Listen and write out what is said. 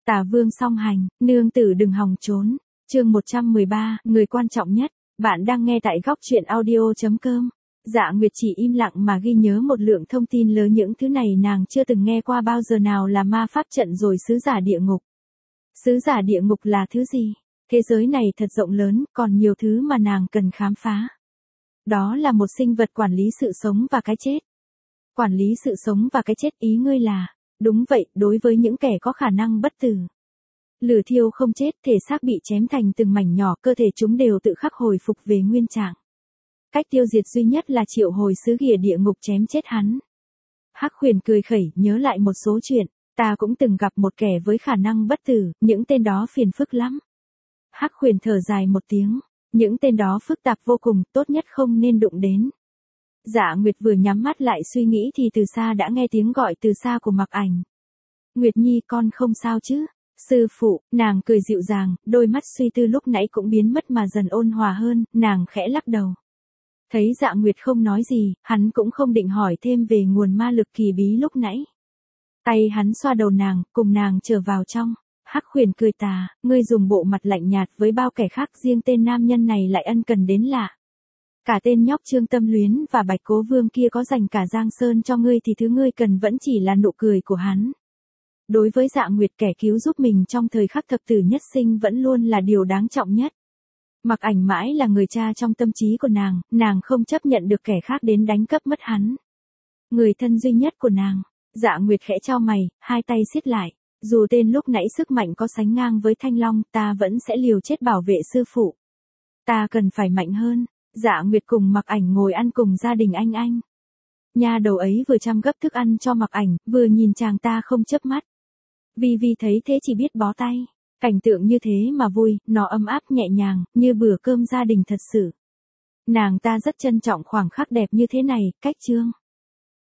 Tả Vương song hành, nương tử đừng hòng trốn. Chương 113, người quan trọng nhất. Bạn đang nghe tại góc truyện audio.com. Dạ Nguyệt chỉ im lặng mà ghi nhớ một lượng thông tin lớn, những thứ này nàng chưa từng nghe qua bao giờ, nào là ma pháp trận rồi sứ giả địa ngục. Sứ giả địa ngục là thứ gì? Thế giới này thật rộng lớn, còn nhiều thứ mà nàng cần khám phá. Đó là một sinh vật quản lý sự sống và cái chết. Quản lý sự sống và cái chết, ý ngươi là? Đúng vậy, đối với những kẻ có khả năng bất tử. Lửa thiêu không chết, thể xác bị chém thành từng mảnh nhỏ, cơ thể chúng đều tự khắc hồi phục về nguyên trạng. Cách tiêu diệt duy nhất là triệu hồi sứ ghìa địa ngục chém chết hắn. Hắc Huyền cười khẩy, nhớ lại một số chuyện, ta cũng từng gặp một kẻ với khả năng bất tử, những tên đó phiền phức lắm. Hắc Huyền thở dài một tiếng, những tên đó phức tạp vô cùng, tốt nhất không nên đụng đến. Dạ Nguyệt vừa nhắm mắt lại suy nghĩ thì từ xa đã nghe tiếng gọi từ xa của Mặc Ảnh. Nguyệt Nhi, con không sao chứ? Sư phụ, nàng cười dịu dàng, đôi mắt suy tư lúc nãy cũng biến mất mà dần ôn hòa hơn, nàng khẽ lắc đầu. Thấy Dạ Nguyệt không nói gì, hắn cũng không định hỏi thêm về nguồn ma lực kỳ bí lúc nãy. Tay hắn xoa đầu nàng, cùng nàng trở vào trong. Hắc Huyền cười tà, ngươi dùng bộ mặt lạnh nhạt với bao kẻ khác, riêng tên nam nhân này lại ân cần đến lạ. Cả tên nhóc Trương Tâm Luyến và Bạch Cố Vương kia có dành cả Giang Sơn cho ngươi thì thứ ngươi cần vẫn chỉ là nụ cười của hắn. Đối với Dạ Nguyệt, kẻ cứu giúp mình trong thời khắc thập tử nhất sinh vẫn luôn là điều đáng trọng nhất. Mặc Ảnh mãi là người cha trong tâm trí của nàng không chấp nhận được kẻ khác đến đánh cắp mất hắn. Người thân duy nhất của nàng. Dạ Nguyệt khẽ chau mày, hai tay siết lại. Dù tên lúc nãy sức mạnh có sánh ngang với Thanh Long, ta vẫn sẽ liều chết bảo vệ sư phụ. Ta cần phải mạnh hơn. Dạ Nguyệt cùng Mặc Ảnh ngồi ăn cùng gia đình anh. Nha đầu ấy vừa chăm gấp thức ăn cho Mặc Ảnh, vừa nhìn chàng ta không chớp mắt. Vi Vi thấy thế chỉ biết bó tay. Cảnh tượng như thế mà vui, nó ấm áp nhẹ nhàng, như bữa cơm gia đình thật sự. Nàng ta rất trân trọng khoảng khắc đẹp như thế này, cách Trương